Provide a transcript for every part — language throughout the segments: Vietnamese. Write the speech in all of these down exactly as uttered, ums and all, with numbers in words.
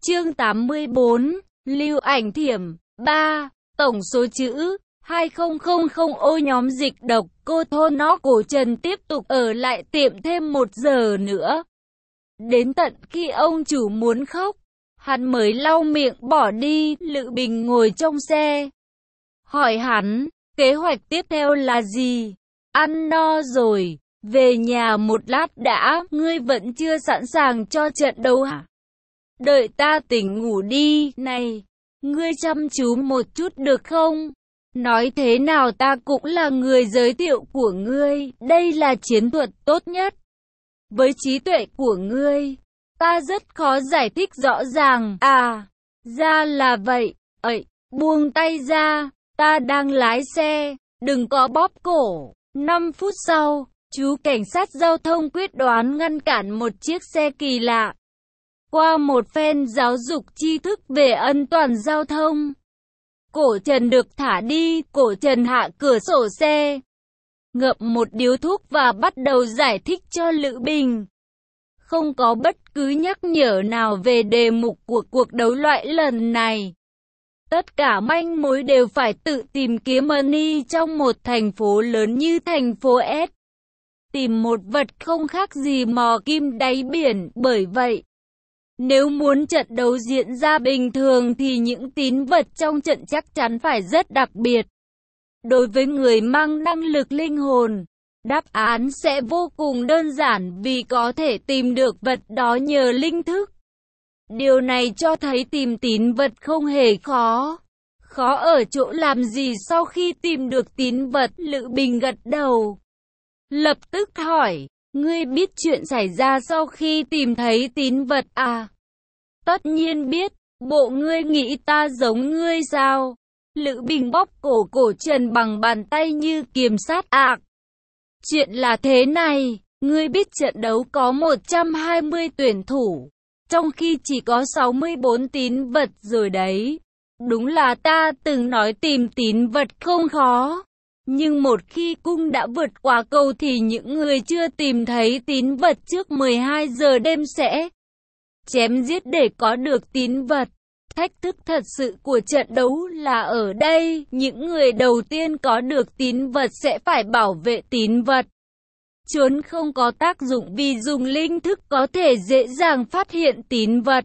Chương tám mươi bốn, lưu ảnh thiểm. ba. Tổng số chữ hai nghìn ô nhóm dịch độc cô thôn nó Cổ Trần tiếp tục ở lại tiệm thêm một giờ nữa. Đến tận khi ông chủ muốn khóc, hắn mới lau miệng bỏ đi. Lữ Bình ngồi trong xe, hỏi hắn, kế hoạch tiếp theo là gì? Ăn no rồi, về nhà một lát đã, ngươi vẫn chưa sẵn sàng cho trận đấu hả? Đợi ta tỉnh ngủ đi, này, ngươi chăm chú một chút được không? Nói thế nào ta cũng là người giới thiệu của ngươi, đây là chiến thuật tốt nhất. Với trí tuệ của ngươi, ta rất khó giải thích rõ ràng. À, ra là vậy, ậy, buông tay ra, ta đang lái xe, đừng có bóp cổ. năm phút sau, chú cảnh sát giao thông quyết đoán ngăn cản một chiếc xe kỳ lạ. Qua một phen giáo dục tri thức về an toàn giao thông, Cổ Trần được thả đi. Cổ Trần hạ cửa sổ xe, ngậm một điếu thuốc và bắt đầu giải thích cho Lữ Bình. Không có bất cứ nhắc nhở nào về đề mục của cuộc đấu loại lần này. Tất cả manh mối đều phải tự tìm kiếm money trong một thành phố lớn như thành phố S. Tìm một vật không khác gì mò kim đáy biển. Bởi vậy, nếu muốn trận đấu diễn ra bình thường thì những tín vật trong trận chắc chắn phải rất đặc biệt. Đối với người mang năng lực linh hồn, đáp án sẽ vô cùng đơn giản vì có thể tìm được vật đó nhờ linh thức. Điều này cho thấy tìm tín vật không hề khó. Khó ở chỗ làm gì sau khi tìm được tín vật? Lữ Bình gật đầu, lập tức hỏi, ngươi biết chuyện xảy ra sau khi tìm thấy tín vật à? Tất nhiên biết, bộ ngươi nghĩ ta giống ngươi sao? Lữ Bình bóp cổ Cổ Trần bằng bàn tay như kiềm sát ạc. Chuyện là thế này, ngươi biết trận đấu có một trăm hai mươi tuyển thủ, trong khi chỉ có sáu mươi bốn tín vật rồi đấy. Đúng là ta từng nói tìm tín vật không khó. Nhưng một khi cung đã vượt qua cầu thì những người chưa tìm thấy tín vật trước mười hai giờ đêm sẽ chém giết để có được tín vật. Thách thức thật sự của trận đấu là ở đây, những người đầu tiên có được tín vật sẽ phải bảo vệ tín vật. Trốn không có tác dụng vì dùng linh thức có thể dễ dàng phát hiện tín vật.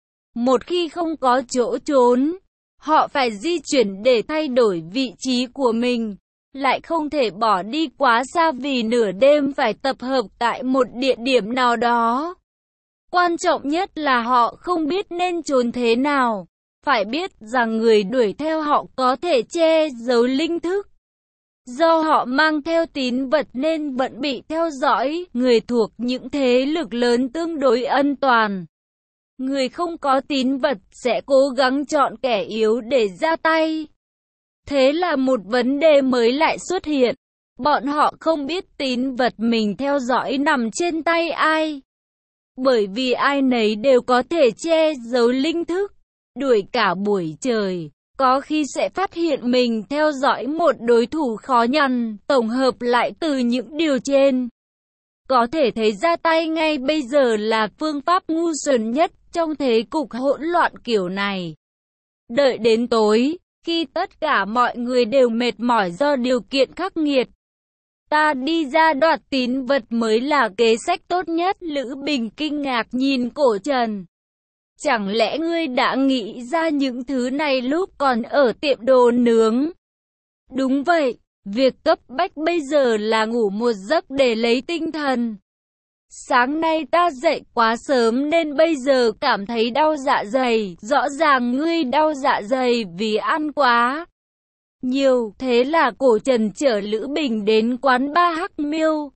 Một khi không có chỗ trốn, họ phải di chuyển để thay đổi vị trí của mình, lại không thể bỏ đi quá xa vì nửa đêm phải tập hợp tại một địa điểm nào đó. Quan trọng nhất là họ không biết nên trốn thế nào. Phải biết rằng người đuổi theo họ có thể che giấu linh thức. Do họ mang theo tín vật nên vẫn bị theo dõi. Người thuộc những thế lực lớn tương đối an toàn. Người không có tín vật sẽ cố gắng chọn kẻ yếu để ra tay. Thế là một vấn đề mới lại xuất hiện. Bọn họ không biết tín vật mình theo dõi nằm trên tay ai. Bởi vì ai nấy đều có thể che giấu linh thức. Đuổi cả buổi trời, có khi sẽ phát hiện mình theo dõi một đối thủ khó nhằn. Tổng hợp lại từ những điều trên, có thể thấy ra tay ngay bây giờ là phương pháp ngu xuẩn nhất trong thế cục hỗn loạn kiểu này. Đợi đến tối, khi tất cả mọi người đều mệt mỏi do điều kiện khắc nghiệt, ta đi ra đoạt tín vật mới là kế sách tốt nhất. Lữ Bình kinh ngạc nhìn Cổ Trần. Chẳng lẽ ngươi đã nghĩ ra những thứ này lúc còn ở tiệm đồ nướng? Đúng vậy, việc cấp bách bây giờ là ngủ một giấc để lấy tinh thần. Sáng nay ta dậy quá sớm nên bây giờ cảm thấy đau dạ dày. Rõ ràng ngươi đau dạ dày vì ăn quá nhiều. Thế là Cổ Trần chở Lữ Bình đến quán bar Hắc Miêu,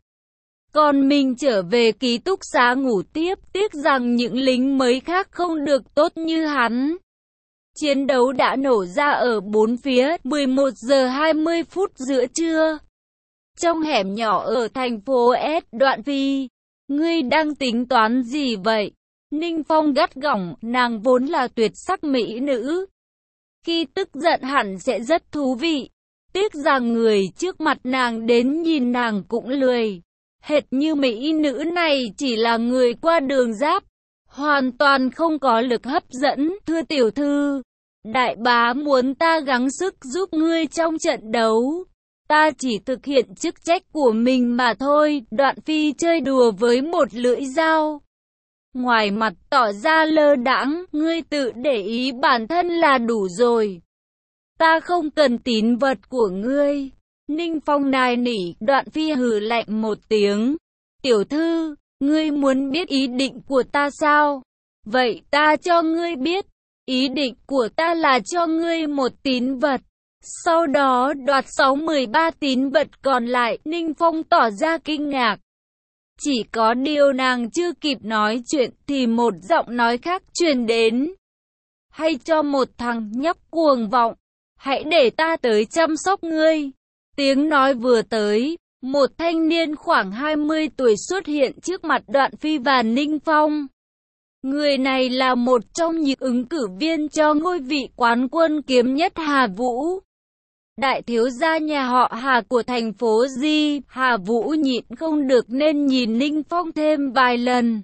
còn mình trở về ký túc xá ngủ tiếp. Tiếc rằng những lính mới khác không được tốt như hắn. Chiến đấu đã nổ ra ở bốn phía. mười một giờ hai mươi phút giữa trưa, trong hẻm nhỏ ở thành phố S. Đoạn Phi, ngươi đang tính toán gì vậy? Ninh Phong gắt gỏng. Nàng vốn là tuyệt sắc mỹ nữ, khi tức giận hẳn sẽ rất thú vị. Tiếc rằng người trước mặt nàng đến nhìn nàng cũng lười. Hệt như mỹ nữ này chỉ là người qua đường giáp, hoàn toàn không có lực hấp dẫn. Thưa tiểu thư, đại bá muốn ta gắng sức giúp ngươi trong trận đấu. Ta chỉ thực hiện chức trách của mình mà thôi. Đoạn Phi chơi đùa với một lưỡi dao, ngoài mặt tỏ ra lơ đãng. Ngươi tự để ý bản thân là đủ rồi. Ta không cần tín vật của ngươi. Ninh Phong nài nỉ. Đoạn Phi hừ lạnh một tiếng. Tiểu thư, ngươi muốn biết ý định của ta sao? Vậy ta cho ngươi biết. Ý định của ta là cho ngươi một tín vật, sau đó đoạt sáu mươi ba tín vật còn lại. Ninh Phong tỏ ra kinh ngạc. Chỉ có điều nàng chưa kịp nói chuyện thì một giọng nói khác truyền đến. Hay cho một thằng nhóc cuồng vọng, hãy để ta tới chăm sóc ngươi. Tiếng nói vừa tới, một thanh niên khoảng hai mươi tuổi xuất hiện trước mặt Đoạn Phi và Ninh Phong. Người này là một trong những ứng cử viên cho ngôi vị quán quân kiếm nhất Hà Vũ, đại thiếu gia nhà họ Hà của thành phố Di. Hà Vũ nhịn không được nên nhìn Ninh Phong thêm vài lần.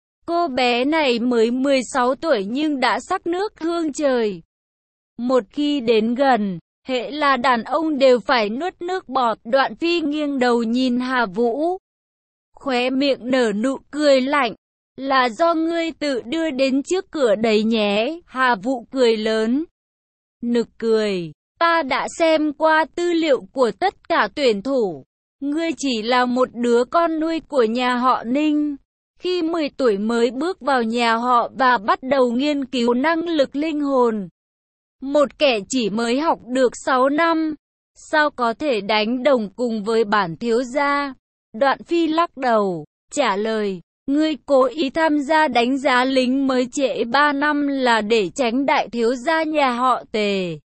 Cô bé này mới mười sáu tuổi nhưng đã sắc nước hương trời. Một khi đến gần, hễ là đàn ông đều phải nuốt nước bọt. Đoạn Phi nghiêng đầu nhìn Hà Vũ, khóe miệng nở nụ cười lạnh. Là do ngươi tự đưa đến trước cửa đấy nhé. Hà Vũ cười lớn. Nực cười. Ta đã xem qua tư liệu của tất cả tuyển thủ. Ngươi chỉ là một đứa con nuôi của nhà họ Ninh. Khi mười tuổi mới bước vào nhà họ và bắt đầu nghiên cứu năng lực linh hồn. Một kẻ chỉ mới học được sáu năm. Sao có thể đánh đồng cùng với bản thiếu gia? Đoạn Phi lắc đầu, trả lời. Ngươi cố ý tham gia đánh giá lính mới trễ ba năm là để tránh đại thiếu gia nhà họ Tề.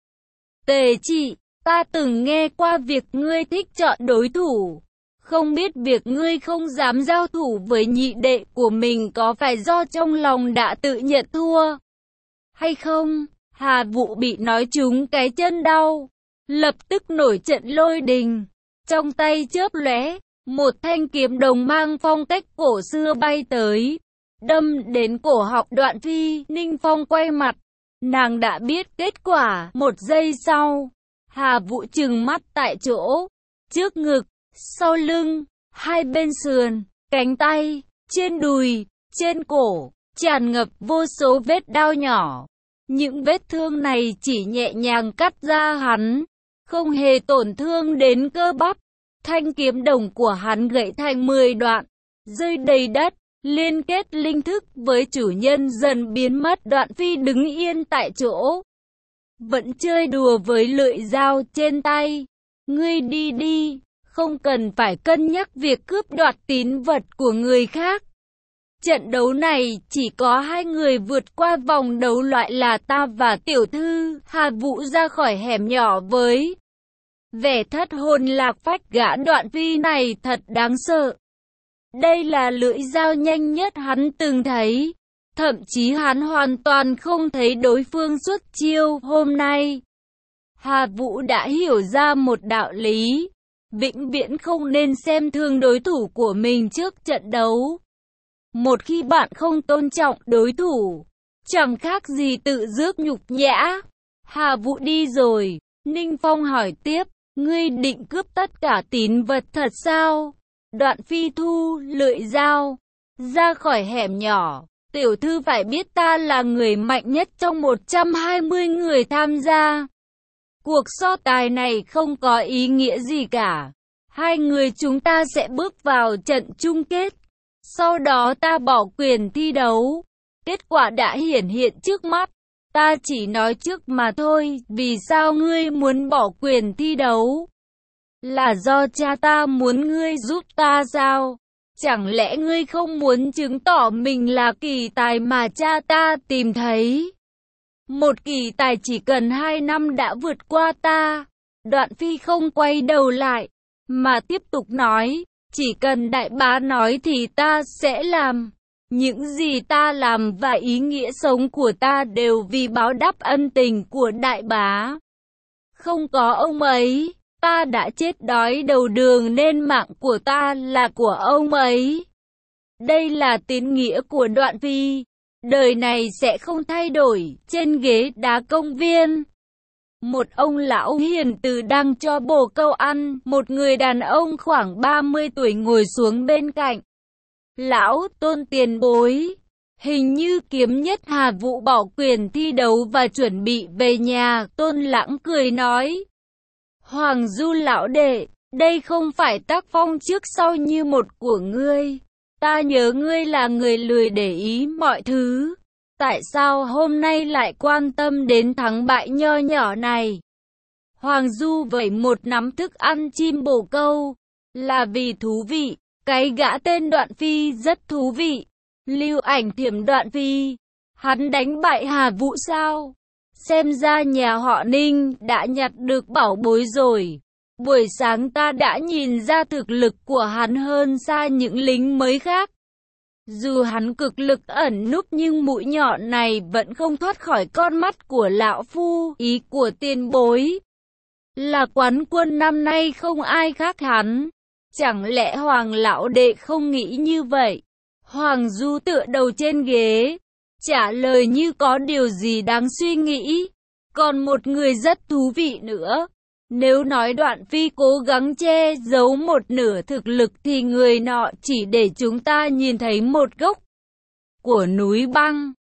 Tề chị, ta từng nghe qua việc ngươi thích chọn đối thủ. Không biết việc ngươi không dám giao thủ với nhị đệ của mình có phải do trong lòng đã tự nhận thua hay không? Hà Vũ bị nói trúng cái chân đau, lập tức nổi trận lôi đình. Trong tay chớp lóe, một thanh kiếm đồng mang phong cách cổ xưa bay tới, đâm đến cổ họng Đoạn Phi. Ninh Phong quay mặt, nàng đã biết kết quả. Một giây sau, Hà Vũ trừng mắt tại chỗ, trước ngực, sau lưng, hai bên sườn, cánh tay, trên đùi, trên cổ, tràn ngập vô số vết đao nhỏ. Những vết thương này chỉ nhẹ nhàng cắt ra hắn, không hề tổn thương đến cơ bắp. Thanh kiếm đồng của hắn gãy thành mười đoạn, rơi đầy đất, liên kết linh thức với chủ nhân dần biến mất. Đoạn Phi đứng yên tại chỗ, vẫn chơi đùa với lưỡi dao trên tay. Ngươi đi đi, không cần phải cân nhắc việc cướp đoạt tín vật của người khác. Trận đấu này chỉ có hai người vượt qua vòng đấu loại là ta và tiểu thư. Hà Vũ ra khỏi hẻm nhỏ với vẻ thất hồn lạc phách. Gã Đoạn Phi này thật đáng sợ. Đây là lưỡi dao nhanh nhất hắn từng thấy. Thậm chí hắn hoàn toàn không thấy đối phương xuất chiêu. Hôm nay, Hà Vũ đã hiểu ra một đạo lý. Vĩnh viễn không nên xem thường đối thủ của mình trước trận đấu. Một khi bạn không tôn trọng đối thủ, chẳng khác gì tự rước nhục nhã. Hà Vũ đi rồi. Ninh Phong hỏi tiếp, ngươi định cướp tất cả tín vật thật sao? Đoạn Phi thu lưỡi dao, ra khỏi hẻm nhỏ. Tiểu thư phải biết ta là người mạnh nhất trong một trăm hai mươi người tham gia. Cuộc so tài này không có ý nghĩa gì cả. Hai người chúng ta sẽ bước vào trận chung kết. Sau đó ta bỏ quyền thi đấu. Kết quả đã hiển hiện trước mắt. Ta chỉ nói trước mà thôi. Vì sao ngươi muốn bỏ quyền thi đấu? Là do cha ta muốn ngươi giúp ta sao? Chẳng lẽ ngươi không muốn chứng tỏ mình là kỳ tài mà cha ta tìm thấy? Một kỳ tài chỉ cần hai năm đã vượt qua ta. Đoạn Phi không quay đầu lại, mà tiếp tục nói, chỉ cần đại bá nói thì ta sẽ làm. Những gì ta làm và ý nghĩa sống của ta đều vì báo đáp ân tình của đại bá. Không có ông ấy, ta đã chết đói đầu đường nên mạng của ta là của ông ấy. Đây là tín nghĩa của Đoạn Phi. đời này sẽ không thay đổi. Trên ghế đá công viên, một ông lão hiền từ đang cho bồ câu ăn, một người đàn ông khoảng ba mươi tuổi ngồi xuống bên cạnh. Lão Tôn tiền bối, hình như kiếm nhất Hà Vũ bỏ quyền thi đấu và chuẩn bị về nhà. Tôn Lãng cười nói, Hoàng Du lão đệ, đây không phải tác phong trước sau như một của ngươi. Ta nhớ ngươi là người lười để ý mọi thứ. Tại sao hôm nay lại quan tâm đến thắng bại nho nhỏ này? Hoàng Du vẩy một nắm thức ăn chim bồ câu. Là vì thú vị. Cái gã tên Đoạn Phi rất thú vị. Lưu Ảnh Thiểm Đoạn Phi. Hắn đánh bại Hà Vũ sao? Xem ra nhà họ Ninh đã nhặt được bảo bối rồi. Buổi sáng ta đã nhìn ra thực lực của hắn hơn xa những lính mới khác. Dù hắn cực lực ẩn núp nhưng mũi nhọn này vẫn không thoát khỏi con mắt của lão phu. Ý của tiền bối là quán quân năm nay không ai khác hắn. Chẳng lẽ Hoàng lão đệ không nghĩ như vậy? Hoàng Du tựa đầu trên ghế, trả lời như có điều gì đáng suy nghĩ. Còn một người rất thú vị nữa. Nếu nói Đoạn Phi cố gắng che giấu một nửa thực lực thì người nọ chỉ để chúng ta nhìn thấy một gốc của núi băng.